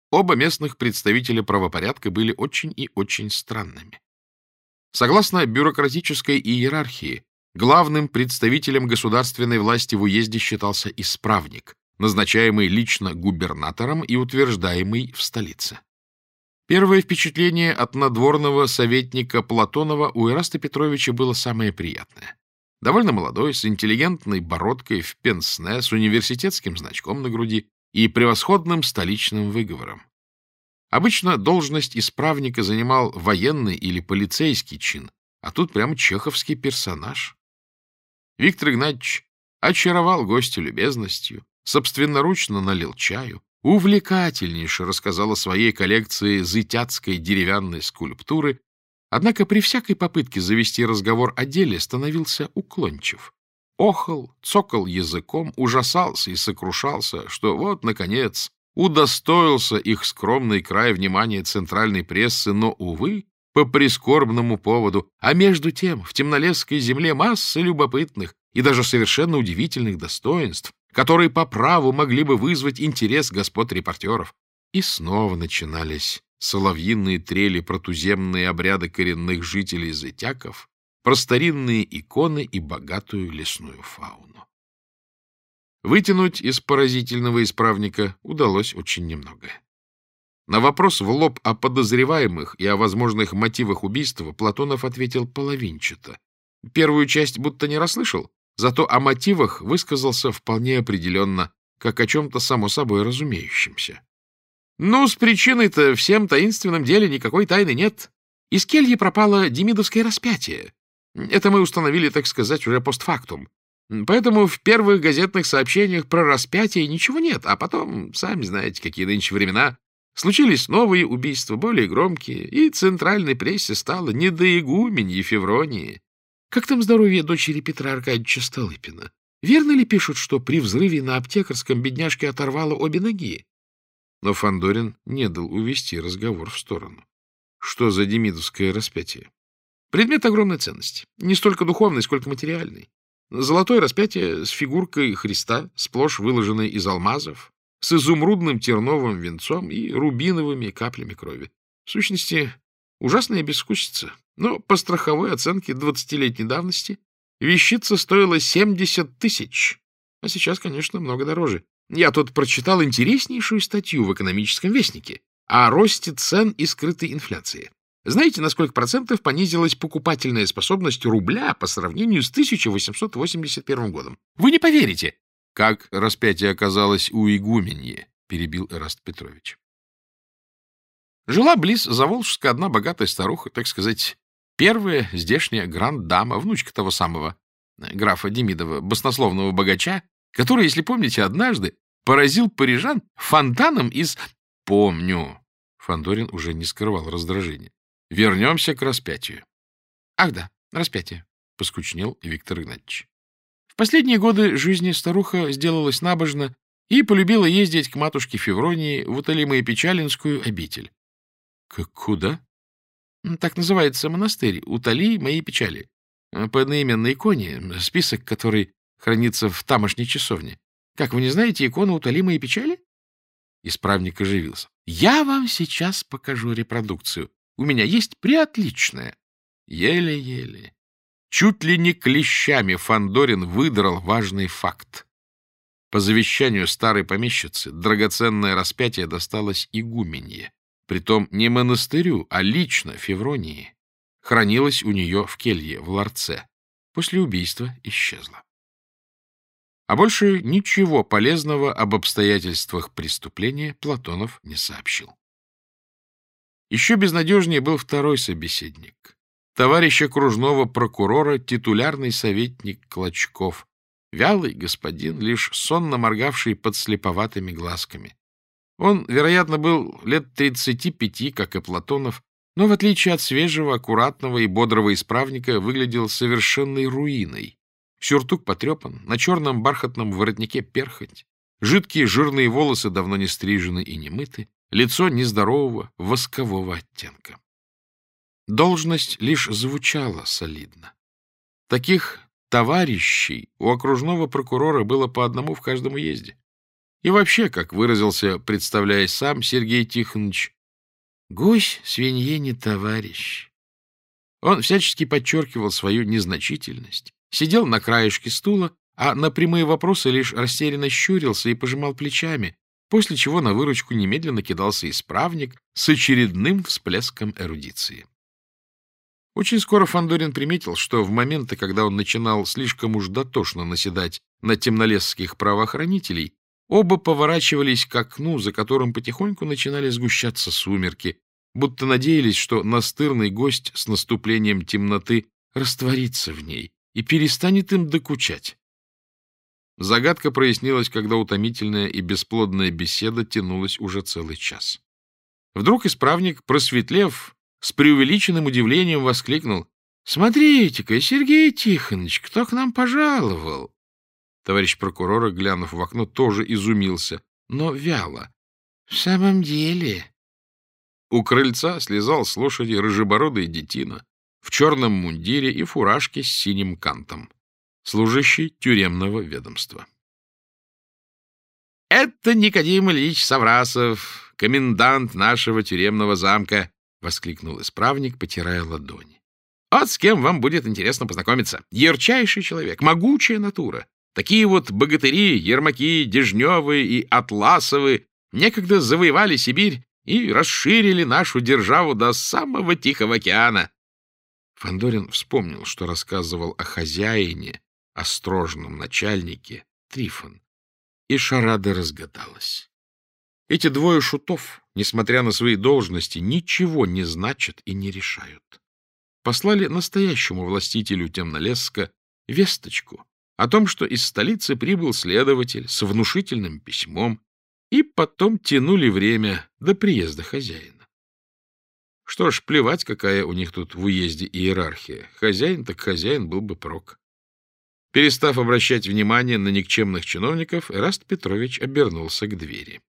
Оба местных представителя правопорядка были очень и очень странными. Согласно бюрократической иерархии, главным представителем государственной власти в уезде считался исправник, назначаемый лично губернатором и утверждаемый в столице. Первое впечатление от надворного советника Платонова у Ираста Петровича было самое приятное. Довольно молодой, с интеллигентной бородкой в пенсне, с университетским значком на груди и превосходным столичным выговором. Обычно должность исправника занимал военный или полицейский чин, а тут прямо чеховский персонаж. Виктор Игнатьевич очаровал гостя любезностью, собственноручно налил чаю, увлекательнейше рассказал о своей коллекции зытяцкой деревянной скульптуры, однако при всякой попытке завести разговор о деле становился уклончив. Охал, цокал языком, ужасался и сокрушался, что вот, наконец, удостоился их скромный край внимания центральной прессы, но, увы, по прискорбному поводу, а между тем в Темнолесской земле масса любопытных и даже совершенно удивительных достоинств, которые по праву могли бы вызвать интерес господ репортеров. И снова начинались соловьиные трели про туземные обряды коренных жителей зытяков, про старинные иконы и богатую лесную фауну. Вытянуть из поразительного исправника удалось очень немногое. На вопрос в лоб о подозреваемых и о возможных мотивах убийства Платонов ответил половинчато. Первую часть будто не расслышал, зато о мотивах высказался вполне определенно, как о чем-то само собой разумеющемся. Ну, с причиной-то в всем таинственном деле никакой тайны нет. Из кельи пропало демидовское распятие. Это мы установили, так сказать, уже постфактум. Поэтому в первых газетных сообщениях про распятие ничего нет, а потом, сами знаете, какие нынче времена, случились новые убийства, более громкие, и центральной прессе стало не до игуменьи Февронии. Как там здоровье дочери Петра Аркадьевича Столыпина? Верно ли пишут, что при взрыве на Аптекарском бедняжке оторвало обе ноги? Но Фандорин не дал увести разговор в сторону. Что за демидовское распятие? Предмет огромной ценности. Не столько духовный, сколько материальный. Золотое распятие с фигуркой Христа, сплошь выложенной из алмазов, с изумрудным терновым венцом и рубиновыми каплями крови. В сущности, ужасная безвкусица. Но по страховой оценке 20-летней давности вещица стоила 70 тысяч. А сейчас, конечно, много дороже. Я тут прочитал интереснейшую статью в «Экономическом вестнике» о росте цен и скрытой инфляции. Знаете, на сколько процентов понизилась покупательная способность рубля по сравнению с 1881 годом? Вы не поверите! — Как распятие оказалось у игуменьи, — перебил Эраст Петрович. Жила близ Заволжска одна богатая старуха, так сказать, первая здешняя гранд-дама, внучка того самого графа Демидова, баснословного богача, который, если помните, однажды поразил парижан фонтаном из... Помню. Фандорин уже не скрывал раздражения. Вернемся к распятию. Ах да, распятие, — поскучнел Виктор Игнатьевич. В последние годы жизни старуха сделалась набожна и полюбила ездить к матушке Февронии в Уталимо-Печалинскую обитель. — Куда? — Так называется монастырь Утали моей печали. По одноименной иконе, список, который хранится в тамошней часовне. Как, вы не знаете икону Утали моей печали? Исправник оживился. — Я вам сейчас покажу репродукцию. У меня есть преотличная. Еле-еле. Чуть ли не клещами Фандорин выдрал важный факт. По завещанию старой помещицы драгоценное распятие досталось игуменье. Притом не монастырю, а лично Февронии. Хранилось у нее в келье, в ларце. После убийства исчезло. А больше ничего полезного об обстоятельствах преступления Платонов не сообщил. Еще безнадежнее был второй собеседник. Товарищ окружного прокурора, титулярный советник Клочков. Вялый господин, лишь сонно моргавший под слеповатыми глазками. Он, вероятно, был лет 35, как и Платонов, но, в отличие от свежего, аккуратного и бодрого исправника, выглядел совершенной руиной. Сюртук потрепан, на черном бархатном воротнике перхоть, жидкие жирные волосы давно не стрижены и не мыты, лицо нездорового, воскового оттенка. Должность лишь звучала солидно. Таких товарищей у окружного прокурора было по одному в каждом уезде. И вообще, как выразился, представляясь сам Сергей Тихонович, гусь свинье не товарищ. Он всячески подчеркивал свою незначительность, сидел на краешке стула, а на прямые вопросы лишь растерянно щурился и пожимал плечами, после чего на выручку немедленно кидался исправник с очередным всплеском эрудиции. Очень скоро Фандорин приметил, что в моменты, когда он начинал слишком уж дотошно наседать на темнолесских правоохранителей, оба поворачивались к окну, за которым потихоньку начинали сгущаться сумерки, будто надеялись, что настырный гость с наступлением темноты растворится в ней и перестанет им докучать. Загадка прояснилась, когда утомительная и бесплодная беседа тянулась уже целый час. Вдруг исправник, просветлев, с преувеличенным удивлением воскликнул: «Смотрите-ка, Сергей Тихонович, кто к нам пожаловал?» Товарищ прокурора, глянув в окно, тоже изумился, но вяло. «В самом деле...» У крыльца слезал с лошади рыжебородый детина в черном мундире и фуражке с синим кантом, служащий тюремного ведомства. «Это Никодим Ильич Саврасов, комендант нашего тюремного замка», — воскликнул исправник, потирая ладони. «Вот с кем вам будет интересно познакомиться. Ярчайший человек, могучая натура. Такие вот богатыри, Ермаки, Дежневы и Атласовы некогда завоевали Сибирь и расширили нашу державу до самого Тихого океана». Фандорин вспомнил, что рассказывал о хозяине, острожном начальнике, Трифон, и шарада разгадалась. Эти двое шутов, несмотря на свои должности, ничего не значат и не решают. Послали настоящему властителю Темнолесска весточку о том, что из столицы прибыл следователь с внушительным письмом, и потом тянули время до приезда хозяина. Что ж, плевать, какая у них тут в уезде иерархия. Хозяин так хозяин, был бы прок. Перестав обращать внимание на никчемных чиновников, Эраст Петрович обернулся к двери.